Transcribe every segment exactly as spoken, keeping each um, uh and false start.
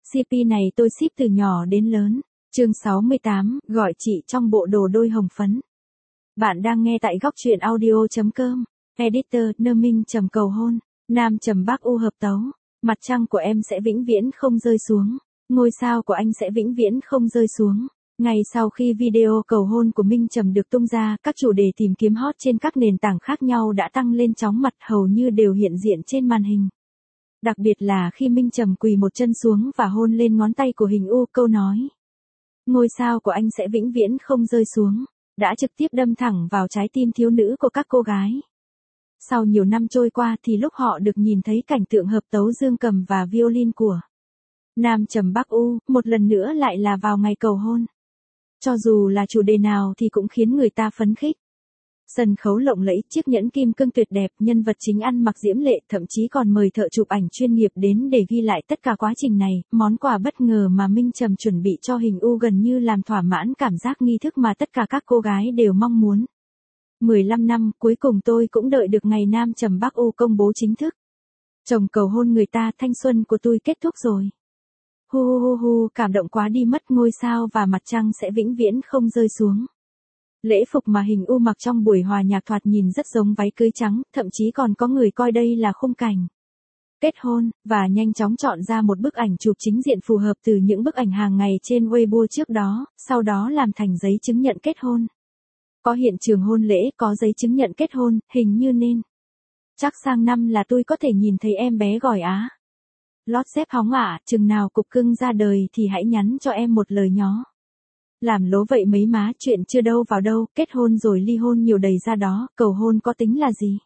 xê pê này tôi ship từ nhỏ đến lớn. Chương sáu mươi tám, gọi chị trong bộ đồ đôi hồng phấn. Bạn đang nghe tại góc truyện audio chấm com. Editor, Nơ Minh trầm cầu hôn. Nam trầm Bắc U hợp tấu. Mặt trăng của em sẽ vĩnh viễn không rơi xuống. Ngôi sao của anh sẽ vĩnh viễn không rơi xuống. Ngay sau khi video cầu hôn của Minh Trầm được tung ra, các chủ đề tìm kiếm hot trên các nền tảng khác nhau đã tăng lên chóng mặt, hầu như đều hiện diện trên màn hình. Đặc biệt là khi Minh Trầm quỳ một chân xuống và hôn lên ngón tay của hình U, câu nói ngôi sao của anh sẽ vĩnh viễn không rơi xuống, đã trực tiếp đâm thẳng vào trái tim thiếu nữ của các cô gái. Sau nhiều năm trôi qua thì lúc họ được nhìn thấy cảnh tượng hợp tấu dương cầm và violin của Nam trầm Bắc U, một lần nữa lại là vào ngày cầu hôn. Cho dù là chủ đề nào thì cũng khiến người ta phấn khích. Sân khấu lộng lẫy, chiếc nhẫn kim cương tuyệt đẹp, nhân vật chính ăn mặc diễm lệ, thậm chí còn mời thợ chụp ảnh chuyên nghiệp đến để ghi lại tất cả quá trình này. Món quà bất ngờ mà Minh Trầm chuẩn bị cho hình U gần như làm thỏa mãn cảm giác nghi thức mà tất cả các cô gái đều mong muốn. mười lăm năm, cuối cùng tôi cũng đợi được ngày Nam trầm Bắc U công bố chính thức. Chồng cầu hôn người ta, thanh xuân của tôi kết thúc rồi. Hu hu hu hu, cảm động quá đi mất, ngôi sao và mặt trăng sẽ vĩnh viễn không rơi xuống. Lễ phục mà hình U mặc trong buổi hòa nhạc thoạt nhìn rất giống váy cưới trắng, thậm chí còn có người coi đây là khung cảnh kết hôn, và nhanh chóng chọn ra một bức ảnh chụp chính diện phù hợp từ những bức ảnh hàng ngày trên Weibo trước đó, sau đó làm thành giấy chứng nhận kết hôn. Có hiện trường hôn lễ, có giấy chứng nhận kết hôn, hình như nên. Chắc sang năm là tôi có thể nhìn thấy em bé gỏi á. Lót xếp hóng ạ, chừng nào cục cưng ra đời thì hãy nhắn cho em một lời nhó. Làm lố vậy mấy má, chuyện chưa đâu vào đâu, kết hôn rồi ly hôn nhiều đầy ra đó, cầu hôn có tính là gì?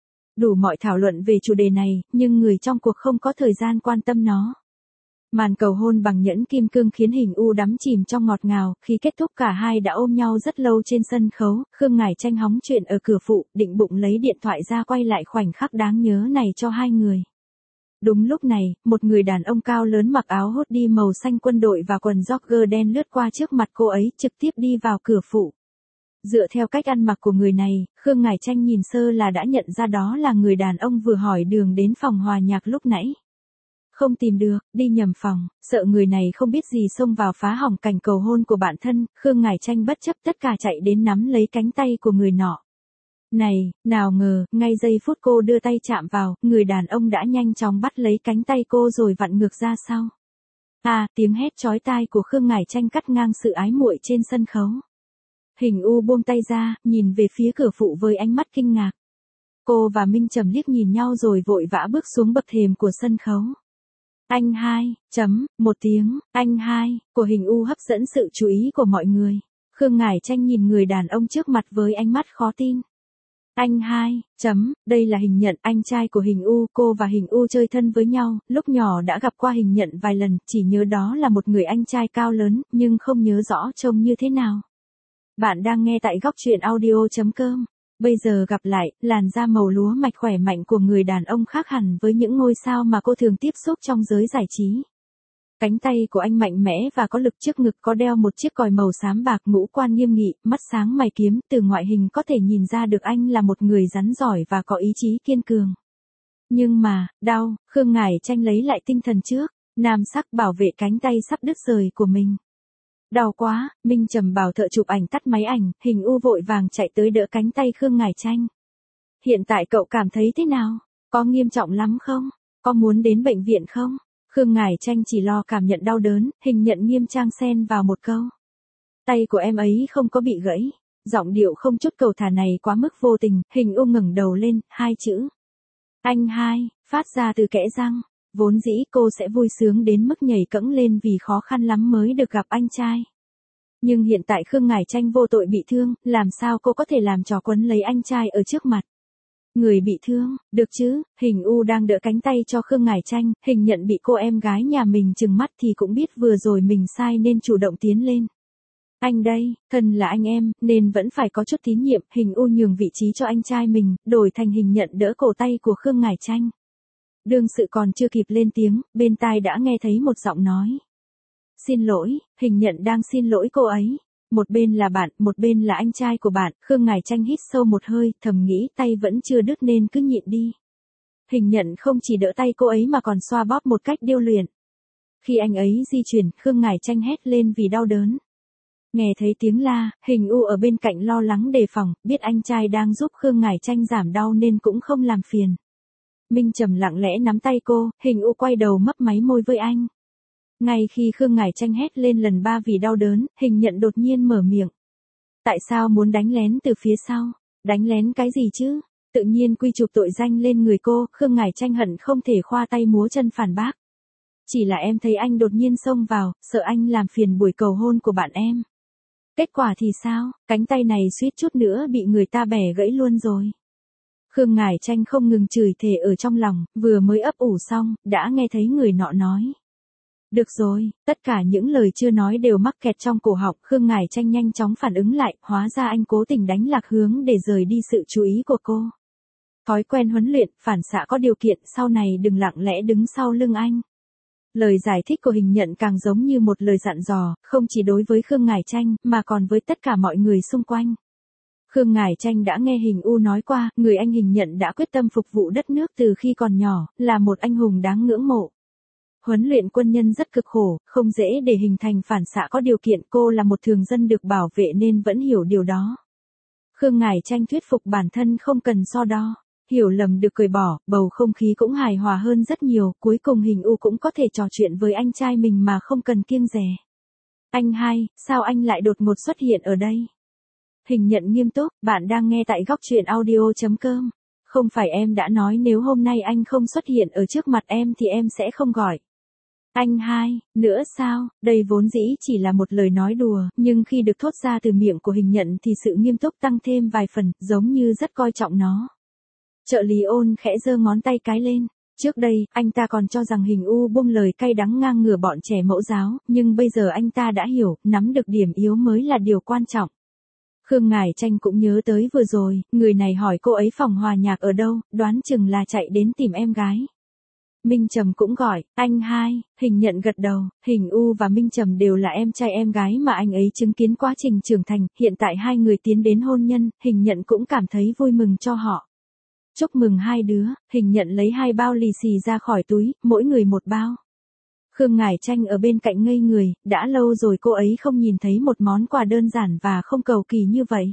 Đủ mọi thảo luận về chủ đề này, nhưng người trong cuộc không có thời gian quan tâm nó. Màn cầu hôn bằng nhẫn kim cương khiến hình U đắm chìm trong ngọt ngào, khi kết thúc cả hai đã ôm nhau rất lâu trên sân khấu, Khương Ngải Chanh hóng chuyện ở cửa phụ, định bụng lấy điện thoại ra quay lại khoảnh khắc đáng nhớ này cho hai người. Đúng lúc này, một người đàn ông cao lớn mặc áo hoodie màu xanh quân đội và quần jogger đen lướt qua trước mặt cô ấy, trực tiếp đi vào cửa phụ. Dựa theo cách ăn mặc của người này, Khương Ngải Chanh nhìn sơ là đã nhận ra đó là người đàn ông vừa hỏi đường đến phòng hòa nhạc lúc nãy. Không tìm được, đi nhầm phòng, sợ người này không biết gì xông vào phá hỏng cảnh cầu hôn của bản thân, Khương Ngải Chanh bất chấp tất cả chạy đến nắm lấy cánh tay của người nọ. Này, nào ngờ, ngay giây phút cô đưa tay chạm vào, người đàn ông đã nhanh chóng bắt lấy cánh tay cô rồi vặn ngược ra sau. À, tiếng hét chói tai của Khương Ngải Chanh cắt ngang sự ái muội trên sân khấu. Hình U buông tay ra, nhìn về phía cửa phụ với ánh mắt kinh ngạc. Cô và Minh Trầm liếc nhìn nhau rồi vội vã bước xuống bậc thềm của sân khấu. Anh hai, chấm, một tiếng, anh hai, của hình U hấp dẫn sự chú ý của mọi người. Khương Ngải Chanh nhìn người đàn ông trước mặt với ánh mắt khó tin. Anh hai, chấm, đây là hình nhận, anh trai của hình U, cô và hình U chơi thân với nhau, lúc nhỏ đã gặp qua hình nhận vài lần, chỉ nhớ đó là một người anh trai cao lớn, nhưng không nhớ rõ trông như thế nào. Bạn đang nghe tại góc truyện audio chấm com. Bây giờ gặp lại, làn da màu lúa mạch khỏe mạnh của người đàn ông khác hẳn với những ngôi sao mà cô thường tiếp xúc trong giới giải trí. Cánh tay của anh mạnh mẽ và có lực, trước ngực có đeo một chiếc còi màu xám bạc, ngũ quan nghiêm nghị, mắt sáng mày kiếm, từ ngoại hình có thể nhìn ra được anh là một người rắn giỏi và có ý chí kiên cường. Nhưng mà, đau, Khương Ngải Chanh lấy lại tinh thần trước, nam sắc bảo vệ cánh tay sắp đứt rời của mình. Đau quá, Minh Trầm bảo thợ chụp ảnh tắt máy ảnh, hình U vội vàng chạy tới đỡ cánh tay Khương Ngải Chanh. Hiện tại cậu cảm thấy thế nào? Có nghiêm trọng lắm không? Có muốn đến bệnh viện không? Khương Ngải Chanh chỉ lo cảm nhận đau đớn, hình nhận nghiêm trang xen vào một câu. Tay của em ấy không có bị gãy. Giọng điệu không chút cầu thả này quá mức vô tình, hình U ngẩng đầu lên, hai chữ. Anh hai, phát ra từ kẽ răng. Vốn dĩ cô sẽ vui sướng đến mức nhảy cẫng lên vì khó khăn lắm mới được gặp anh trai. Nhưng hiện tại Khương Ngải Chanh vô tội bị thương, làm sao cô có thể làm trò quấn lấy anh trai ở trước mặt. Người bị thương, được chứ, hình U đang đỡ cánh tay cho Khương Ngải Chanh, hình nhận bị cô em gái nhà mình trừng mắt thì cũng biết vừa rồi mình sai nên chủ động tiến lên. Anh đây, thân là anh em, nên vẫn phải có chút tín nhiệm, hình U nhường vị trí cho anh trai mình, đổi thành hình nhận đỡ cổ tay của Khương Ngải Chanh. Đương sự còn chưa kịp lên tiếng, bên tai đã nghe thấy một giọng nói. Xin lỗi, hình nhận đang xin lỗi cô ấy. Một bên là bạn, một bên là anh trai của bạn, Khương Ngải Chanh hít sâu một hơi, thầm nghĩ tay vẫn chưa đứt nên cứ nhịn đi. Hình nhận không chỉ đỡ tay cô ấy mà còn xoa bóp một cách điêu luyện. Khi anh ấy di chuyển, Khương Ngải Tranh hét lên vì đau đớn. Nghe thấy tiếng la, Hình U ở bên cạnh lo lắng đề phòng, biết anh trai đang giúp Khương Ngải Tranh giảm đau nên cũng không làm phiền. Minh Trầm lặng lẽ nắm tay cô, Hình U quay đầu mấp máy môi với anh. Ngay khi Khương Ngải Tranh hét lên lần ba vì đau đớn, Hình Nhận đột nhiên mở miệng. Tại sao muốn đánh lén từ phía sau? Đánh lén cái gì chứ? Tự nhiên quy chụp tội danh lên người cô, Khương Ngải Tranh hận không thể khoa tay múa chân phản bác. Chỉ là em thấy anh đột nhiên xông vào, sợ anh làm phiền buổi cầu hôn của bạn em. Kết quả thì sao? Cánh tay này suýt chút nữa bị người ta bẻ gãy luôn rồi. Khương Ngải Tranh không ngừng chửi thề ở trong lòng, vừa mới ấp ủ xong, đã nghe thấy người nọ nói. Được rồi, tất cả những lời chưa nói đều mắc kẹt trong cổ họng, Khương Ngải Tranh nhanh chóng phản ứng lại, hóa ra anh cố tình đánh lạc hướng để rời đi sự chú ý của cô. Thói quen huấn luyện, phản xạ có điều kiện, sau này đừng lặng lẽ đứng sau lưng anh. Lời giải thích của Hình Nhận càng giống như một lời dặn dò, không chỉ đối với Khương Ngải Tranh, mà còn với tất cả mọi người xung quanh. Khương Ngải Tranh đã nghe Hình U nói qua, người anh Hình Nhận đã quyết tâm phục vụ đất nước từ khi còn nhỏ, là một anh hùng đáng ngưỡng mộ. Huấn luyện quân nhân rất cực khổ, không dễ để hình thành phản xạ có điều kiện, cô là một thường dân được bảo vệ nên vẫn hiểu điều đó. Khương Ngải Tranh thuyết phục bản thân không cần so đo. Hiểu lầm được cười bỏ, bầu không khí cũng hài hòa hơn rất nhiều, cuối cùng Hình U cũng có thể trò chuyện với anh trai mình mà không cần kiêng dè. Anh hai, sao anh lại đột ngột xuất hiện ở đây? Hình Nhận nghiêm túc, bạn đang nghe tại góc truyện audio chấm com. Không phải em đã nói nếu hôm nay anh không xuất hiện ở trước mặt em thì em sẽ không gọi. Anh hai, nữa sao? Đây vốn dĩ chỉ là một lời nói đùa, nhưng khi được thốt ra từ miệng của Hình Nhận thì sự nghiêm túc tăng thêm vài phần, giống như rất coi trọng nó. Trợ lý Ôn khẽ giơ ngón tay cái lên. Trước đây, anh ta còn cho rằng Hình U buông lời cay đắng ngang ngửa bọn trẻ mẫu giáo, nhưng bây giờ anh ta đã hiểu, nắm được điểm yếu mới là điều quan trọng. Khương Ngải Tranh cũng nhớ tới vừa rồi, người này hỏi cô ấy phòng hòa nhạc ở đâu, đoán chừng là chạy đến tìm em gái. Minh Trầm cũng gọi, anh hai, Hình Nhận gật đầu, Hình U và Minh Trầm đều là em trai em gái mà anh ấy chứng kiến quá trình trưởng thành, hiện tại hai người tiến đến hôn nhân, Hình Nhận cũng cảm thấy vui mừng cho họ. Chúc mừng hai đứa, Hình Nhận lấy hai bao lì xì ra khỏi túi, mỗi người một bao. Khương Ngải Tranh ở bên cạnh ngây người, đã lâu rồi cô ấy không nhìn thấy một món quà đơn giản và không cầu kỳ như vậy.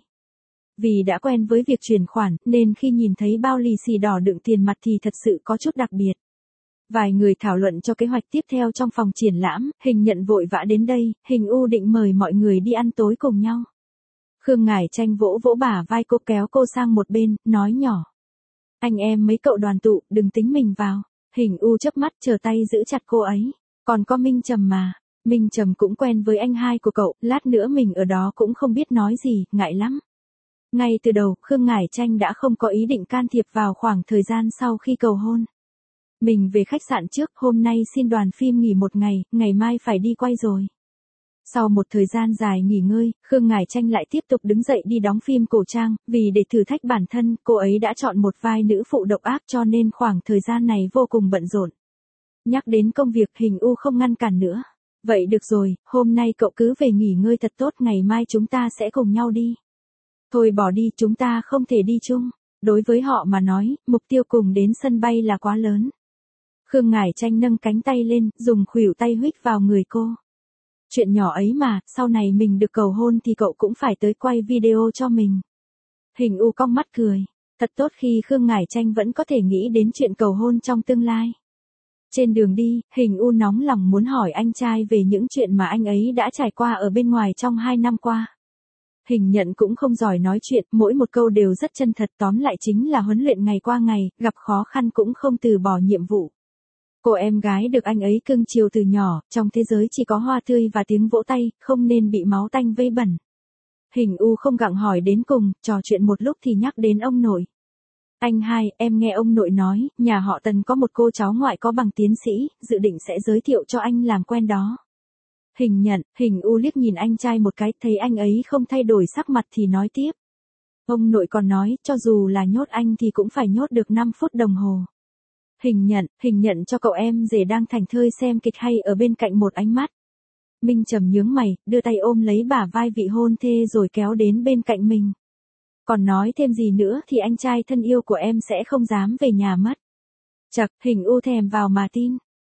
Vì đã quen với việc chuyển khoản, nên khi nhìn thấy bao lì xì đỏ đựng tiền mặt thì thật sự có chút đặc biệt. Vài người thảo luận cho kế hoạch tiếp theo trong phòng triển lãm, Hình Nhận vội vã đến đây, Hình U định mời mọi người đi ăn tối cùng nhau. Khương Ngải Tranh vỗ vỗ bả vai cô, kéo cô sang một bên, nói nhỏ. Anh em mấy cậu đoàn tụ, đừng tính mình vào. Hình U chớp mắt chờ tay giữ chặt cô ấy. Còn có Minh Trầm mà. Minh Trầm cũng quen với anh hai của cậu, lát nữa mình ở đó cũng không biết nói gì, ngại lắm. Ngay từ đầu, Khương Ngải Tranh đã không có ý định can thiệp vào khoảng thời gian sau khi cầu hôn. Mình về khách sạn trước, hôm nay xin đoàn phim nghỉ một ngày, ngày mai phải đi quay rồi. Sau một thời gian dài nghỉ ngơi, Khương Ngải Tranh lại tiếp tục đứng dậy đi đóng phim cổ trang, vì để thử thách bản thân, cô ấy đã chọn một vai nữ phụ độc ác cho nên khoảng thời gian này vô cùng bận rộn. Nhắc đến công việc, Hình U không ngăn cản nữa. Vậy được rồi, hôm nay cậu cứ về nghỉ ngơi thật tốt, ngày mai chúng ta sẽ cùng nhau đi. Thôi bỏ đi, chúng ta không thể đi chung. Đối với họ mà nói, mục tiêu cùng đến sân bay là quá lớn. Khương Ngải Tranh nâng cánh tay lên, dùng khuỷu tay huých vào người cô. Chuyện nhỏ ấy mà, sau này mình được cầu hôn thì cậu cũng phải tới quay video cho mình. Hình U cong mắt cười. Thật tốt khi Khương Ngải Tranh vẫn có thể nghĩ đến chuyện cầu hôn trong tương lai. Trên đường đi, Hình U nóng lòng muốn hỏi anh trai về những chuyện mà anh ấy đã trải qua ở bên ngoài trong hai năm qua. Hình Nhận cũng không giỏi nói chuyện, mỗi một câu đều rất chân thật, tóm lại chính là huấn luyện ngày qua ngày, gặp khó khăn cũng không từ bỏ nhiệm vụ. Cô em gái được anh ấy cưng chiều từ nhỏ, trong thế giới chỉ có hoa tươi và tiếng vỗ tay, không nên bị máu tanh vây bẩn. Hình U không gặng hỏi đến cùng, trò chuyện một lúc thì nhắc đến ông nội. Anh hai, em nghe ông nội nói, nhà họ Tần có một cô cháu ngoại có bằng tiến sĩ, dự định sẽ giới thiệu cho anh làm quen đó. Hình Nhận, Hình U liếc nhìn anh trai một cái, thấy anh ấy không thay đổi sắc mặt thì nói tiếp. Ông nội còn nói, cho dù là nhốt anh thì cũng phải nhốt được năm phút đồng hồ. Hình Nhận, Hình Nhận cho cậu em rể đang thảnh thơi xem kịch hay ở bên cạnh một ánh mắt. Minh Trầm nhướng mày, đưa tay ôm lấy bả vai vị hôn thê rồi kéo đến bên cạnh mình. Còn nói thêm gì nữa thì anh trai thân yêu của em sẽ không dám về nhà mất. Chậc, Hình U thèm vào mà tin.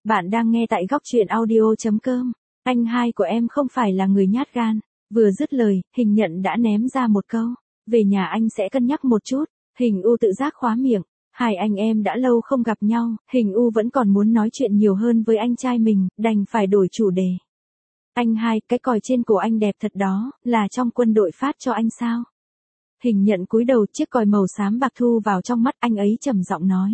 Bạn đang nghe tại góc truyện audio.com. Anh hai của em không phải là người nhát gan. Vừa dứt lời, Hình Nhận đã ném ra một câu. Về nhà anh sẽ cân nhắc một chút. Hình U tự giác khóa miệng. Hai anh em đã lâu không gặp nhau, Hình U vẫn còn muốn nói chuyện nhiều hơn với anh trai mình, đành phải đổi chủ đề. Anh hai, cái còi trên cổ anh đẹp thật đó, là trong quân đội phát cho anh sao? Hình Nhận cúi đầu, chiếc còi màu xám bạc thu vào trong mắt anh ấy trầm giọng nói.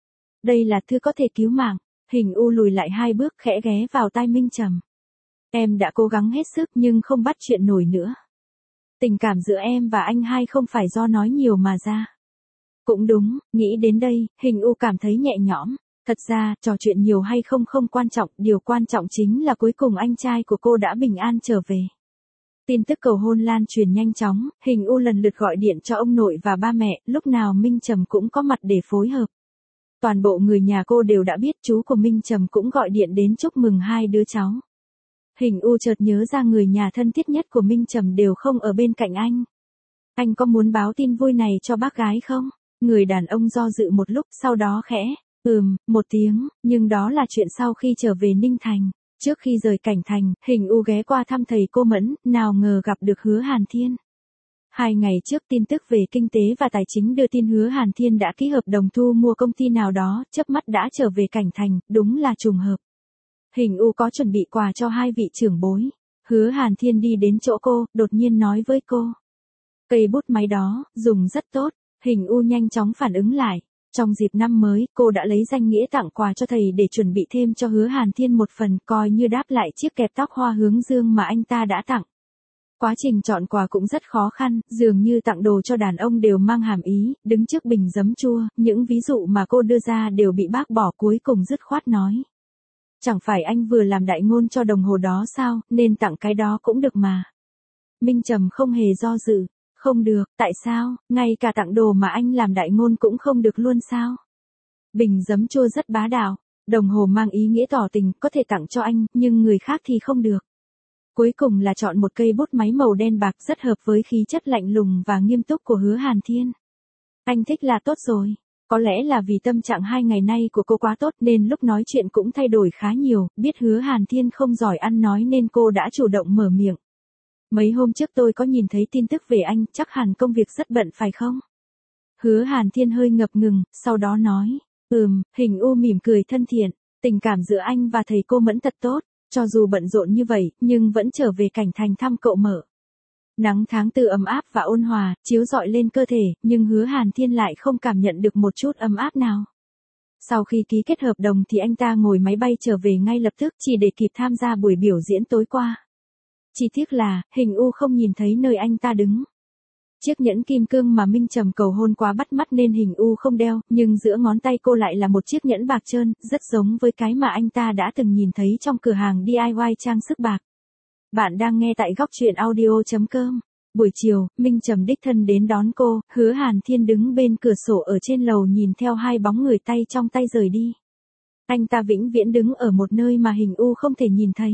Đây là thứ có thể cứu mạng. Hình U lùi lại hai bước khẽ ghé vào tai Minh Trầm. Em đã cố gắng hết sức nhưng không bắt chuyện nổi nữa. Tình cảm giữa em và anh hai không phải do nói nhiều mà ra. Cũng đúng, nghĩ đến đây, Hình U cảm thấy nhẹ nhõm. Thật ra, trò chuyện nhiều hay không không quan trọng, điều quan trọng chính là cuối cùng anh trai của cô đã bình an trở về. Tin tức cầu hôn lan truyền nhanh chóng, Hình U lần lượt gọi điện cho ông nội và ba mẹ, lúc nào Minh Trầm cũng có mặt để phối hợp. Toàn bộ người nhà cô đều đã biết, chú của Minh Trầm cũng gọi điện đến chúc mừng hai đứa cháu. Hình U chợt nhớ ra người nhà thân thiết nhất của Minh Trầm đều không ở bên cạnh anh. Anh có muốn báo tin vui này cho bác gái không? Người đàn ông do dự một lúc, sau đó khẽ, ừm, một tiếng, nhưng đó là chuyện sau khi trở về Ninh Thành. Trước khi rời Cảnh Thành, Hình U ghé qua thăm thầy cô Mẫn, nào ngờ gặp được Hứa Hàn Thiên. Hai ngày trước tin tức về kinh tế và tài chính đưa tin Hứa Hàn Thiên đã ký hợp đồng thu mua công ty nào đó, chớp mắt đã trở về Cảnh Thành, đúng là trùng hợp. Hình U có chuẩn bị quà cho hai vị trưởng bối. Hứa Hàn Thiên đi đến chỗ cô, đột nhiên nói với cô. Cây bút máy đó, dùng rất tốt. Hình U nhanh chóng phản ứng lại. Trong dịp năm mới, cô đã lấy danh nghĩa tặng quà cho thầy để chuẩn bị thêm cho Hứa Hàn Thiên một phần, coi như đáp lại chiếc kẹp tóc hoa hướng dương mà anh ta đã tặng. Quá trình chọn quà cũng rất khó khăn, dường như tặng đồ cho đàn ông đều mang hàm ý, đứng trước bình giấm chua, những ví dụ mà cô đưa ra đều bị bác bỏ, cuối cùng dứt khoát nói. Chẳng phải anh vừa làm đại ngôn cho đồng hồ đó sao, nên tặng cái đó cũng được mà. Minh Trầm không hề do dự. Không được, tại sao, ngay cả tặng đồ mà anh làm đại ngôn cũng không được luôn sao? Bình giấm chua rất bá đạo, đồng hồ mang ý nghĩa tỏ tình, có thể tặng cho anh, nhưng người khác thì không được. Cuối cùng là chọn một cây bút máy màu đen bạc rất hợp với khí chất lạnh lùng và nghiêm túc của Hứa Hàn Thiên. Anh thích là tốt rồi. Có lẽ là vì tâm trạng hai ngày nay của cô quá tốt nên lúc nói chuyện cũng thay đổi khá nhiều, biết Hứa Hàn Thiên không giỏi ăn nói nên cô đã chủ động mở miệng. Mấy hôm trước tôi có nhìn thấy tin tức về anh, chắc hẳn công việc rất bận phải không? Hứa Hàn Thiên hơi ngập ngừng, sau đó nói, ừm, Hình U mỉm cười thân thiện, tình cảm giữa anh và thầy cô Mẫn thật tốt, cho dù bận rộn như vậy, nhưng vẫn trở về Cảnh Thành thăm cậu Mở. Nắng tháng tư ấm áp và ôn hòa, chiếu rọi lên cơ thể, nhưng Hứa Hàn Thiên lại không cảm nhận được một chút ấm áp nào. Sau khi ký kết hợp đồng thì anh ta ngồi máy bay trở về ngay lập tức, chỉ để kịp tham gia buổi biểu diễn tối qua. Chỉ tiếc là, Hình U không nhìn thấy nơi anh ta đứng. Chiếc nhẫn kim cương mà Minh Trầm cầu hôn quá bắt mắt nên Hình U không đeo, nhưng giữa ngón tay cô lại là một chiếc nhẫn bạc trơn, rất giống với cái mà anh ta đã từng nhìn thấy trong cửa hàng đê i i trang sức bạc. Bạn đang nghe tại góc truyện audio.com. Buổi chiều, Minh Trầm đích thân đến đón cô, Hứa Hàn Thiên đứng bên cửa sổ ở trên lầu nhìn theo hai bóng người tay trong tay rời đi. Anh ta vĩnh viễn đứng ở một nơi mà Hình U không thể nhìn thấy.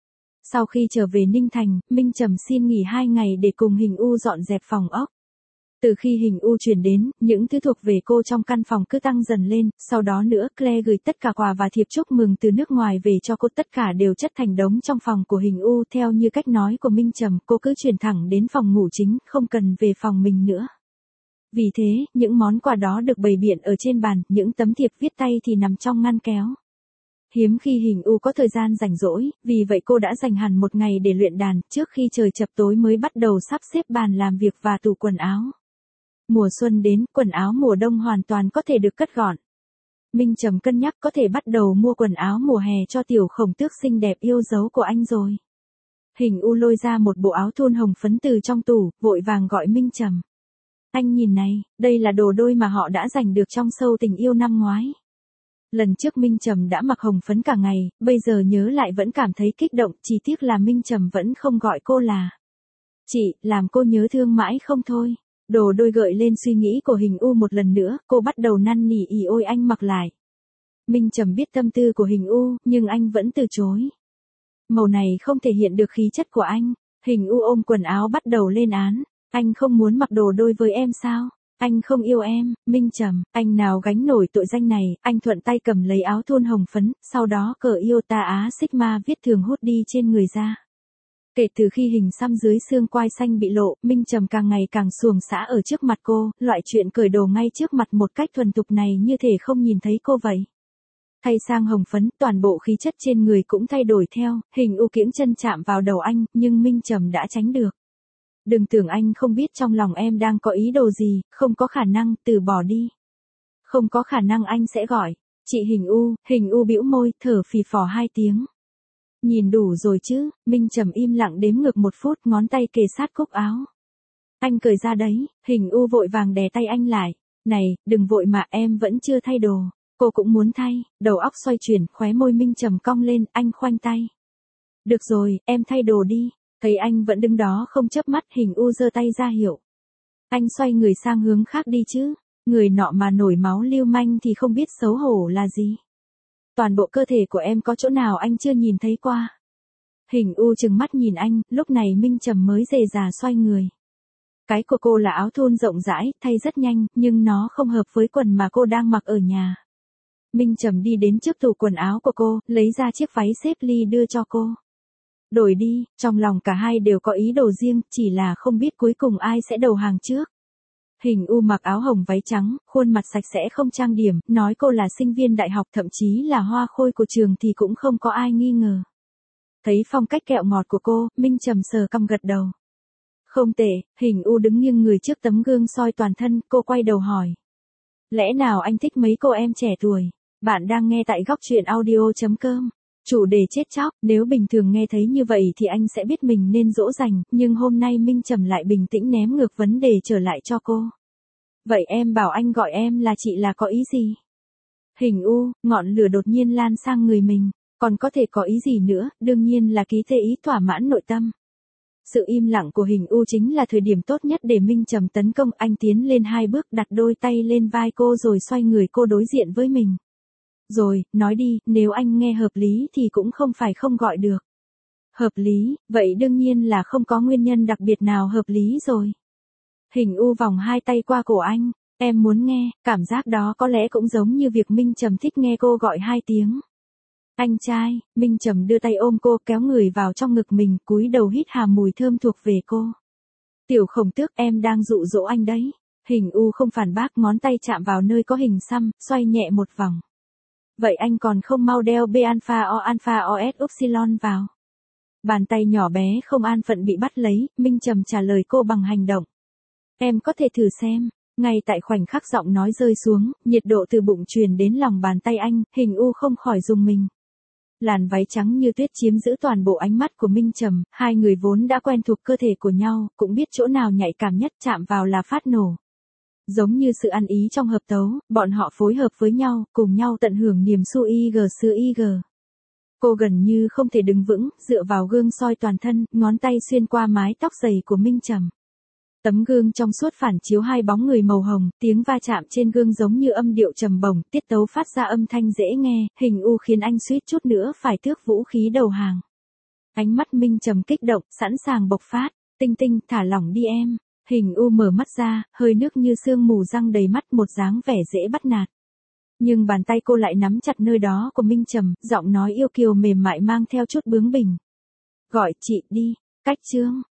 Sau khi trở về Ninh Thành, Minh Trầm xin nghỉ hai ngày để cùng Hình U dọn dẹp phòng ốc. Từ khi Hình U chuyển đến, những thứ thuộc về cô trong căn phòng cứ tăng dần lên, sau đó nữa Claire gửi tất cả quà và thiệp chúc mừng từ nước ngoài về cho cô, tất cả đều chất thành đống trong phòng của Hình U. Theo như cách nói của Minh Trầm, cô cứ chuyển thẳng đến phòng ngủ chính, không cần về phòng mình nữa. Vì thế, những món quà đó được bày biện ở trên bàn, những tấm thiệp viết tay thì nằm trong ngăn kéo. Hiếm khi Hình U có thời gian rảnh rỗi, vì vậy cô đã dành hẳn một ngày để luyện đàn, trước khi trời chập tối mới bắt đầu sắp xếp bàn làm việc và tủ quần áo. Mùa xuân đến, quần áo mùa đông hoàn toàn có thể được cất gọn. Minh Trầm cân nhắc có thể bắt đầu mua quần áo mùa hè cho tiểu Khổng Tước xinh đẹp yêu dấu của anh rồi. Hình U lôi ra một bộ áo thun hồng phấn từ trong tủ, vội vàng gọi Minh Trầm. Anh nhìn này, đây là đồ đôi mà họ đã giành được trong show tình yêu năm ngoái. Lần trước Minh Trầm đã mặc hồng phấn cả ngày, bây giờ nhớ lại vẫn cảm thấy kích động, chỉ tiếc là Minh Trầm vẫn không gọi cô là chị, làm cô nhớ thương mãi không thôi. Đồ đôi gợi lên suy nghĩ của Hình U một lần nữa, cô bắt đầu năn nỉ ì ôi anh mặc lại. Minh Trầm biết tâm tư của Hình U, nhưng anh vẫn từ chối. Màu này không thể hiện được khí chất của anh. Hình U ôm quần áo bắt đầu lên án. Anh không muốn mặc đồ đôi với em sao? Anh không yêu em, Minh Trầm, anh nào gánh nổi tội danh này, anh thuận tay cầm lấy áo thun hồng phấn, sau đó cờ yêu ta á Sigma viết thường hút đi trên người ra. Kể từ khi hình xăm dưới xương quai xanh bị lộ, Minh Trầm càng ngày càng xuồng xã ở trước mặt cô, loại chuyện cởi đồ ngay trước mặt một cách thuần thục này như thể không nhìn thấy cô vậy. Thay sang hồng phấn, toàn bộ khí chất trên người cũng thay đổi theo, hình u kiễng chân chạm vào đầu anh, nhưng Minh Trầm đã tránh được. Đừng tưởng anh không biết trong lòng em đang có ý đồ gì, không có khả năng, từ bỏ đi. Không có khả năng anh sẽ gọi. Chị hình u, hình u bĩu môi, thở phì phò hai tiếng. Nhìn đủ rồi chứ, Minh Trầm im lặng đếm ngược một phút, ngón tay kề sát cúc áo. Anh cởi ra đấy, hình u vội vàng đè tay anh lại. Này, đừng vội mà, em vẫn chưa thay đồ. Cô cũng muốn thay, đầu óc xoay chuyển, khóe môi Minh Trầm cong lên, anh khoanh tay. Được rồi, em thay đồ đi. Thấy anh vẫn đứng đó không chớp mắt, hình u giơ tay ra hiệu. Anh xoay người sang hướng khác đi chứ. Người nọ mà nổi máu lưu manh thì không biết xấu hổ là gì. Toàn bộ cơ thể của em có chỗ nào anh chưa nhìn thấy qua. Hình u trừng mắt nhìn anh, lúc này Minh Trầm mới dề dà xoay người. Cái của cô là áo thun rộng rãi, thay rất nhanh, nhưng nó không hợp với quần mà cô đang mặc ở nhà. Minh Trầm đi đến trước tủ quần áo của cô, lấy ra chiếc váy xếp ly đưa cho cô. Đổi đi, trong lòng cả hai đều có ý đồ riêng, chỉ là không biết cuối cùng ai sẽ đầu hàng trước. Hình u mặc áo hồng váy trắng, khuôn mặt sạch sẽ không trang điểm, nói cô là sinh viên đại học thậm chí là hoa khôi của trường thì cũng không có ai nghi ngờ. Thấy phong cách kẹo ngọt của cô, Minh Trầm sờ cằm gật đầu. Không tệ, hình u đứng nghiêng người trước tấm gương soi toàn thân, cô quay đầu hỏi. Lẽ nào anh thích mấy cô em trẻ tuổi? Bạn đang nghe tại góc truyện audio.com. Chủ đề chết chóc, nếu bình thường nghe thấy như vậy thì anh sẽ biết mình nên dỗ dành, nhưng hôm nay Minh Trầm lại bình tĩnh ném ngược vấn đề trở lại cho cô. Vậy em bảo anh gọi em là chị là có ý gì? Hình u, ngọn lửa đột nhiên lan sang người mình, còn có thể có ý gì nữa, đương nhiên là ký tê ý thỏa mãn nội tâm. Sự im lặng của hình u chính là thời điểm tốt nhất để Minh Trầm tấn công, anh tiến lên hai bước đặt đôi tay lên vai cô rồi xoay người cô đối diện với mình. Rồi, nói đi, nếu anh nghe hợp lý thì cũng không phải không gọi được. Hợp lý, vậy đương nhiên là không có nguyên nhân đặc biệt nào hợp lý rồi. Hình u vòng hai tay qua cổ anh, em muốn nghe, cảm giác đó có lẽ cũng giống như việc Minh Trầm thích nghe cô gọi hai tiếng. Anh trai, Minh Trầm đưa tay ôm cô kéo người vào trong ngực mình, cúi đầu hít hà mùi thơm thuộc về cô. Tiểu Khổng Tước, em đang dụ dỗ anh đấy. Hình u không phản bác, ngón tay chạm vào nơi có hình xăm, xoay nhẹ một vòng. Vậy anh còn không mau đeo B alpha O alpha O S upsilon vào. Bàn tay nhỏ bé không an phận bị bắt lấy, Minh Trầm trả lời cô bằng hành động. Em có thể thử xem. Ngay tại khoảnh khắc giọng nói rơi xuống, nhiệt độ từ bụng truyền đến lòng bàn tay anh, hình u không khỏi rùng mình. Làn váy trắng như tuyết chiếm giữ toàn bộ ánh mắt của Minh Trầm, hai người vốn đã quen thuộc cơ thể của nhau, cũng biết chỗ nào nhạy cảm nhất, chạm vào là phát nổ. Giống như sự ăn ý trong hợp tấu, bọn họ phối hợp với nhau, cùng nhau tận hưởng niềm su ig sư ig. Cô gần như không thể đứng vững, dựa vào gương soi toàn thân, ngón tay xuyên qua mái tóc dày của Minh Trầm. Tấm gương trong suốt phản chiếu hai bóng người màu hồng, tiếng va chạm trên gương giống như âm điệu trầm bổng, tiết tấu phát ra âm thanh dễ nghe, hình u khiến anh suýt chút nữa phải tước vũ khí đầu hàng. Ánh mắt Minh Trầm kích động, sẵn sàng bộc phát, Tinh Tinh, thả lỏng đi em. Hình u mở mắt ra, hơi nước như sương mù răng đầy mắt, một dáng vẻ dễ bắt nạt. Nhưng bàn tay cô lại nắm chặt nơi đó của Minh Trầm, giọng nói yêu kiều mềm mại mang theo chút bướng bỉnh. Gọi chị đi, cách chương.